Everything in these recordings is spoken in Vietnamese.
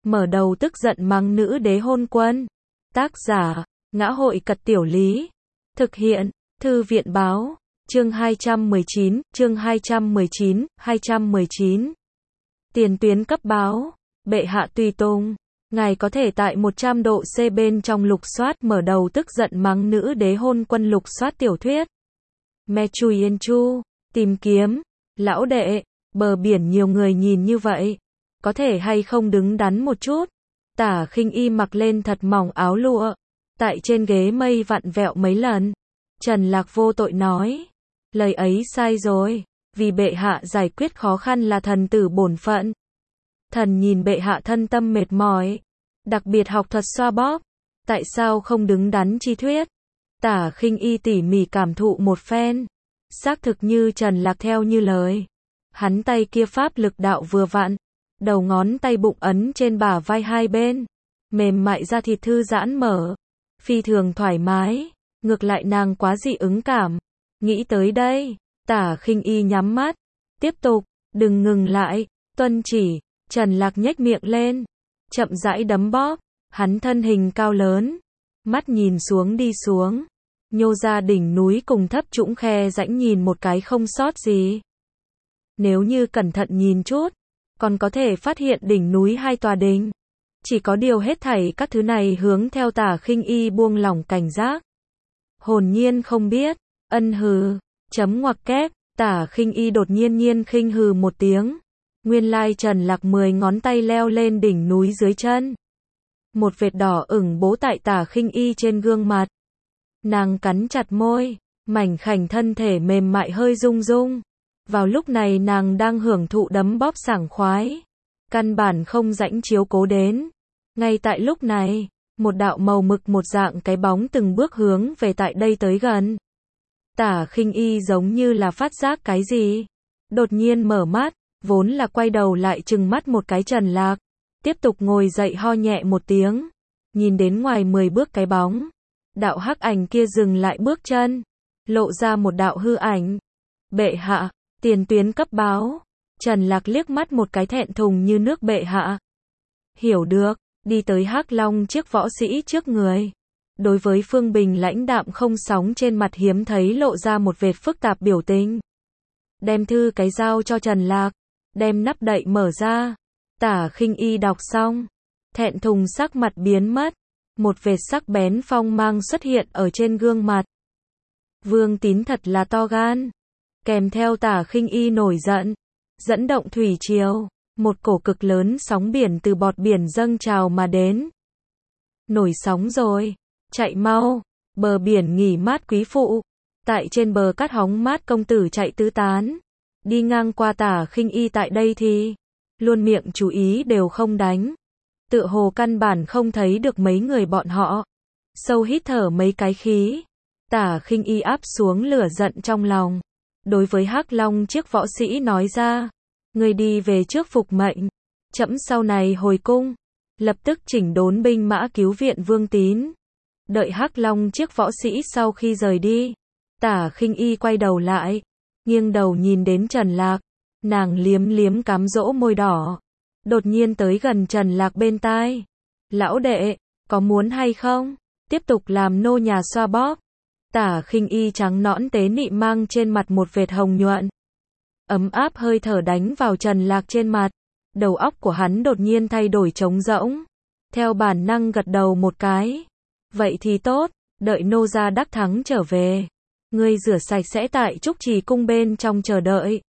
mở đầu tức giận mắng nữ đế hôn quân. Tác giả, Ngã hội Cật Tiểu Lý. Thực hiện, Thư viện Báo. Chương 219, chương 219. Tiền tuyến cấp báo. Bệ hạ tùy tùng. Ngài có thể tại 100 độ C bên trong lục soát mở đầu tức giận mắng nữ đế hôn quân lục soát tiểu thuyết. Me Chui Yên Chu. Tìm kiếm. Lão đệ, bờ biển nhiều người nhìn như vậy. Có thể hay không đứng đắn một chút. Tả Khinh Y mặc lên thật mỏng áo lụa. Tại trên ghế mây vặn vẹo mấy lần. Trần Lạc vô tội nói. Lời ấy sai rồi. Vì bệ hạ giải quyết khó khăn là thần tử bổn phận. Thần nhìn bệ hạ thân tâm mệt mỏi. Đặc biệt học thuật xoa bóp. Tại sao không đứng đắn chi thuyết? Tả Khinh Y tỉ mỉ cảm thụ một phen. Xác thực như Trần Lạc theo như lời. Hắn tay kia pháp lực đạo vừa vặn. Đầu ngón tay bụng ấn trên bả vai hai bên. Mềm mại da thịt thư giãn mở. Phi thường thoải mái. Ngược lại nàng quá dị ứng cảm. Nghĩ tới đây, Tả Khinh Y nhắm mắt. Tiếp tục, đừng ngừng lại, tuân chỉ. Trần Lạc nhếch miệng lên. Chậm rãi đấm bóp. Hắn thân hình cao lớn. Mắt nhìn xuống đi xuống. Nhô ra đỉnh núi cùng thấp trũng khe rãnh nhìn một cái không sót gì. Nếu như cẩn thận nhìn chút, còn có thể phát hiện đỉnh núi hai tòa đình. Chỉ có điều hết thảy các thứ này hướng theo Tả Khinh Y buông lỏng cảnh giác. Hồn nhiên không biết, ân hừ, chấm ngoặc kép, Tả Khinh Y đột nhiên khinh hừ một tiếng. Nguyên lai Trần Lạc 10 ngón tay leo lên đỉnh núi dưới chân. Một vệt đỏ ửng bố tại Tả Khinh Y trên gương mặt. Nàng cắn chặt môi, mảnh khảnh thân thể mềm mại hơi rung rung. Vào lúc này nàng đang hưởng thụ đấm bóp sảng khoái. Căn bản không rãnh chiếu cố đến. Ngay tại lúc này, một đạo màu mực một dạng cái bóng từng bước hướng về tại đây tới gần. Tả Khinh Y giống như là phát giác cái gì. Đột nhiên mở mắt, vốn là quay đầu lại trừng mắt một cái Trần Lạc. Tiếp tục ngồi dậy ho nhẹ một tiếng. Nhìn đến ngoài 10 bước cái bóng. Đạo hắc ảnh kia dừng lại bước chân. Lộ ra một đạo hư ảnh. Bệ hạ, tiền tuyến cấp báo. Trần Lạc liếc mắt một cái thẹn thùng như nước bệ hạ. Hiểu được, đi tới Hắc Long chiếc võ sĩ trước người. Đối với Phương Bình lãnh đạm không sóng trên mặt hiếm thấy lộ ra một vệt phức tạp biểu tình. Đem thư cái giao cho Trần Lạc. Đem nắp đậy mở ra. Tả Khinh Y đọc xong. Thẹn thùng sắc mặt biến mất. Một vệt sắc bén phong mang xuất hiện ở trên gương mặt. Vương Tín thật là to gan. Kèm theo Tả Khinh Y nổi giận. Dẫn động thủy triều. Một cổ cực lớn sóng biển từ bọt biển dâng trào mà đến. Nổi sóng rồi. Chạy mau. Bờ biển nghỉ mát quý phụ. Tại trên bờ cát hóng mát công tử chạy tứ tán. Đi ngang qua Tả Khinh Y tại đây thì. Luôn miệng chú ý đều không đánh. Tựa hồ căn bản không thấy được mấy người bọn họ. Sâu hít thở mấy cái khí. Tả Khinh Y áp xuống lửa giận trong lòng. Đối với Hắc Long chiếc võ sĩ nói ra. Người đi về trước phục mệnh. Trẫm sau này hồi cung. Lập tức chỉnh đốn binh mã cứu viện Vương Tín. Đợi Hắc Long chiếc võ sĩ sau khi rời đi. Tả Khinh Y quay đầu lại. Nghiêng đầu nhìn đến Trần Lạc. Nàng liếm liếm cám dỗ môi đỏ. Đột nhiên tới gần Trần Lạc bên tai. Lão đệ, có muốn hay không? Tiếp tục làm nô nhà xoa bóp. Tả Khinh Y trắng nõn tế nị mang trên mặt một vệt hồng nhuận. Ấm áp hơi thở đánh vào Trần Lạc trên mặt. Đầu óc của hắn đột nhiên thay đổi trống rỗng. Theo bản năng gật đầu một cái. Vậy thì tốt, đợi nô gia đắc thắng trở về. Ngươi rửa sạch sẽ tại Trúc Trì cung bên trong chờ đợi.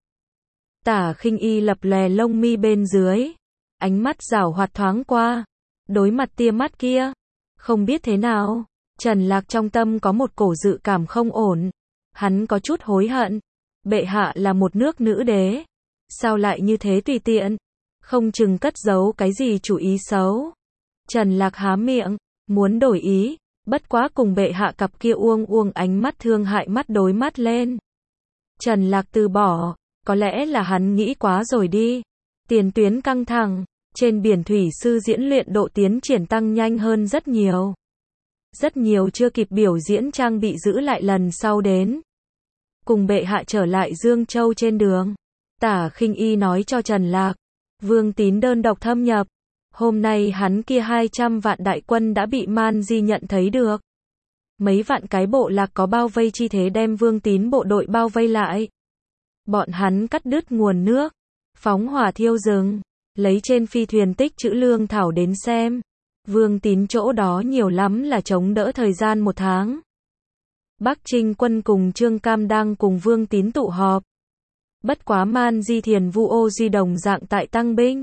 Tả Khinh Y lập lòe lông mi bên dưới. Ánh mắt giảo hoạt thoáng qua. Đối mặt tia mắt kia. Không biết thế nào. Trần Lạc trong tâm có một cổ dự cảm không ổn. Hắn có chút hối hận. Bệ hạ là một nước nữ đế. Sao lại như thế tùy tiện. Không chừng cất giấu cái gì chủ ý xấu. Trần Lạc há miệng. Muốn đổi ý. Bất quá cùng bệ hạ cặp kia uông ánh mắt thương hại mắt đối mắt lên. Trần Lạc từ bỏ. Có lẽ là hắn nghĩ quá rồi đi. Tiền tuyến căng thẳng. Trên biển thủy sư diễn luyện độ tiến triển tăng nhanh hơn rất nhiều. Rất nhiều chưa kịp biểu diễn trang bị giữ lại lần sau đến. Cùng bệ hạ trở lại Dương Châu trên đường. Tả Khinh Y nói cho Trần Lạc. Vương Tín đơn độc thâm nhập. Hôm nay hắn kia 200 vạn đại quân đã bị Man Di nhận thấy được. Mấy vạn cái bộ lạc có bao vây chi thế đem Vương Tín bộ đội bao vây lại. Bọn hắn cắt đứt nguồn nước, phóng hỏa thiêu rừng, lấy trên phi thuyền tích trữ lương thảo đến xem. Vương Tín chỗ đó nhiều lắm là chống đỡ thời gian 1 tháng. Bắc Trinh quân cùng Trương Cam đang cùng Vương Tín tụ họp. Bất quá Man Di Thiền Vu Ô Di đồng dạng tại tăng binh.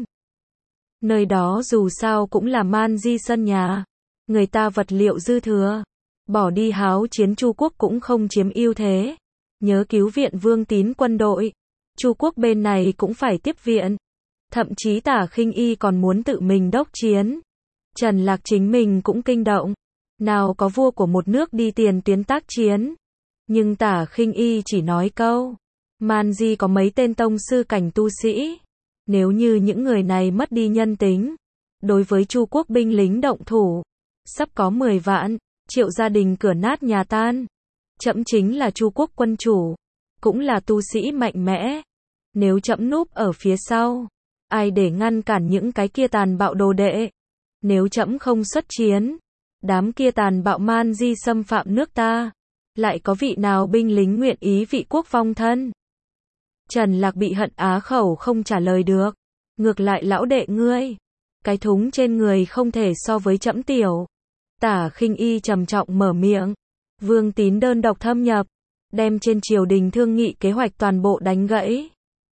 Nơi đó dù sao cũng là Man Di sân nhà. Người ta vật liệu dư thừa. Bỏ đi háo chiến Chu quốc cũng không chiếm ưu thế. Nhớ cứu viện Vương Tín quân đội. Chu quốc bên này cũng phải tiếp viện. Thậm chí Tả Khinh Y còn muốn tự mình đốc chiến. Trần Lạc chính mình cũng kinh động. Nào có vua của một nước đi tiền tuyến tác chiến. Nhưng Tả Khinh Y chỉ nói câu. Man Di có mấy tên tông sư cảnh tu sĩ. Nếu như những người này mất đi nhân tính. Đối với Chu quốc binh lính động thủ. Sắp có 10 vạn. Triệu gia đình cửa nát nhà tan. Trẫm chính là Chu quốc quân chủ. Cũng là tu sĩ mạnh mẽ. Nếu trẫm núp ở phía sau. Ai để ngăn cản những cái kia tàn bạo đồ đệ. Nếu trẫm không xuất chiến. Đám kia tàn bạo Man Di xâm phạm nước ta. Lại có vị nào binh lính nguyện ý vị quốc vong thân. Trần Lạc bị hận á khẩu không trả lời được. Ngược lại lão đệ ngươi. Cái thúng trên người không thể so với trẫm tiểu. Tả Khinh Y trầm trọng mở miệng. Vương Tín đơn độc thâm nhập. Đem trên triều đình thương nghị kế hoạch toàn bộ đánh gãy.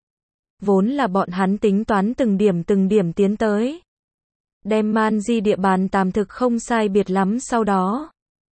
Vốn là bọn hắn tính toán từng điểm tiến tới. Đem Man Di địa bàn tạm thực không sai biệt lắm sau đó.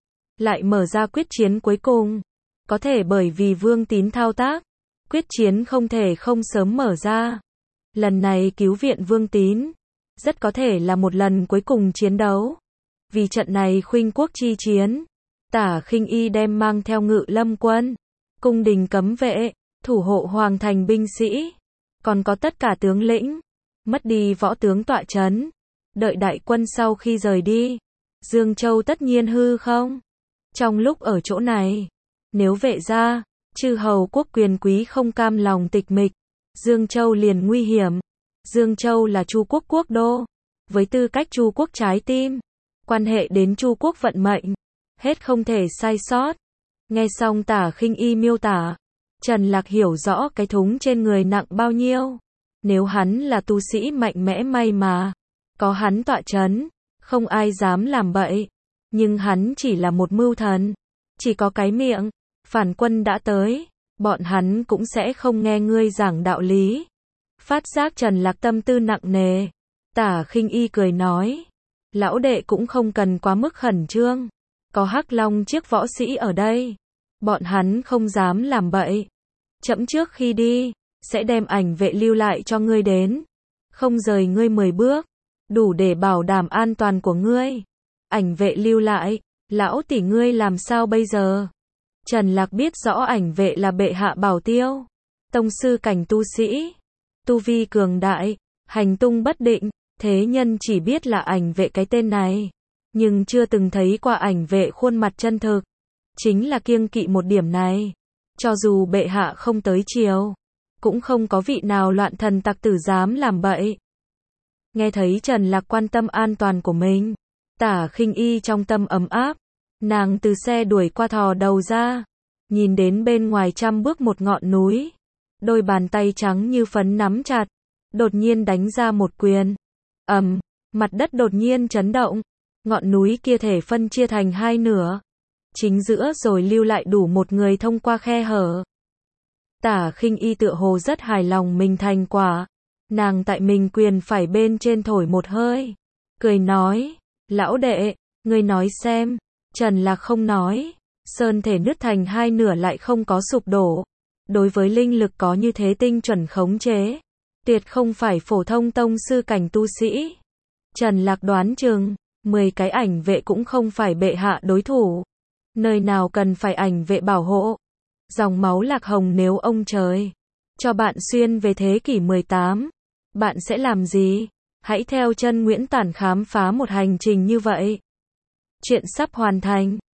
Lại mở ra quyết chiến cuối cùng. Có thể bởi vì Vương Tín thao tác. Quyết chiến không thể không sớm mở ra. Lần này cứu viện Vương Tín. Rất có thể là một lần cuối cùng chiến đấu. Vì trận này khuynh quốc chi chiến. Tả Khinh Y đem mang theo Ngự Lâm quân. Cung đình cấm vệ. Thủ hộ hoàng thành binh sĩ. Còn có tất cả tướng lĩnh. Mất đi võ tướng tọa trấn. Đợi đại quân sau khi rời đi. Dương Châu tất nhiên hư không. Trong lúc ở chỗ này. Nếu vệ gia. Chư hầu quốc quyền quý không cam lòng tịch mịch. Dương Châu liền nguy hiểm. Dương Châu là Chu quốc quốc đô. Với tư cách Chu quốc trái tim. Quan hệ đến Chu quốc vận mệnh. Hết không thể sai sót. Nghe xong Tả Khinh Y miêu tả. Trần Lạc hiểu rõ cái thúng trên người nặng bao nhiêu. Nếu hắn là tu sĩ mạnh mẽ may mà. Có hắn tọa trấn. Không ai dám làm bậy. Nhưng hắn chỉ là một mưu thần. Chỉ có cái miệng. Phản quân đã tới. Bọn hắn cũng sẽ không nghe ngươi giảng đạo lý. Phát giác Trần Lạc tâm tư nặng nề. Tả Khinh Y cười nói. Lão đệ cũng không cần quá mức khẩn trương. Có Hắc Long chiếc võ sĩ ở đây. Bọn hắn không dám làm bậy. Trẫm trước khi đi. Sẽ đem ảnh vệ lưu lại cho ngươi đến. Không rời ngươi 10 bước. Đủ để bảo đảm an toàn của ngươi. Ảnh vệ lưu lại. Lão tỷ ngươi làm sao bây giờ? Trần Lạc biết rõ ảnh vệ là bệ hạ bảo tiêu. Tông sư cảnh tu sĩ. Tu vi cường đại. Hành tung bất định. Thế nhân chỉ biết là ảnh vệ cái tên này. Nhưng chưa từng thấy qua ảnh vệ khuôn mặt chân thực. Chính là kiêng kỵ một điểm này. Cho dù bệ hạ không tới triều. Cũng không có vị nào loạn thần tặc tử dám làm bậy. Nghe thấy Trần Lạc quan tâm an toàn của mình. Tả Khinh Y trong tâm ấm áp. Nàng từ xe đuổi qua thò đầu ra. Nhìn đến bên ngoài 100 bước một ngọn núi. Đôi bàn tay trắng như phấn nắm chặt. Đột nhiên đánh ra một quyền. Mặt đất đột nhiên chấn động. Ngọn núi kia thể phân chia thành 2 nửa. Chính giữa rồi lưu lại đủ một người thông qua khe hở. Tả Khinh Y tựa hồ rất hài lòng mình thành quả. Nàng tại mình quyền phải bên trên thổi một hơi. Cười nói. Lão đệ, ngươi nói xem. Trần Lạc không nói. Sơn thể nứt thành 2 nửa lại không có sụp đổ. Đối với linh lực có như thế tinh chuẩn khống chế. Tuyệt không phải phổ thông tông sư cảnh tu sĩ. Trần Lạc đoán chừng 10 cái ảnh vệ cũng không phải bệ hạ đối thủ. Nơi nào cần phải ảnh vệ bảo hộ. Dòng máu Lạc Hồng nếu ông trời cho bạn xuyên về thế kỷ 18, bạn sẽ làm gì? Hãy theo chân Nguyễn Tản khám phá một hành trình như vậy. Chuyện sắp hoàn thành.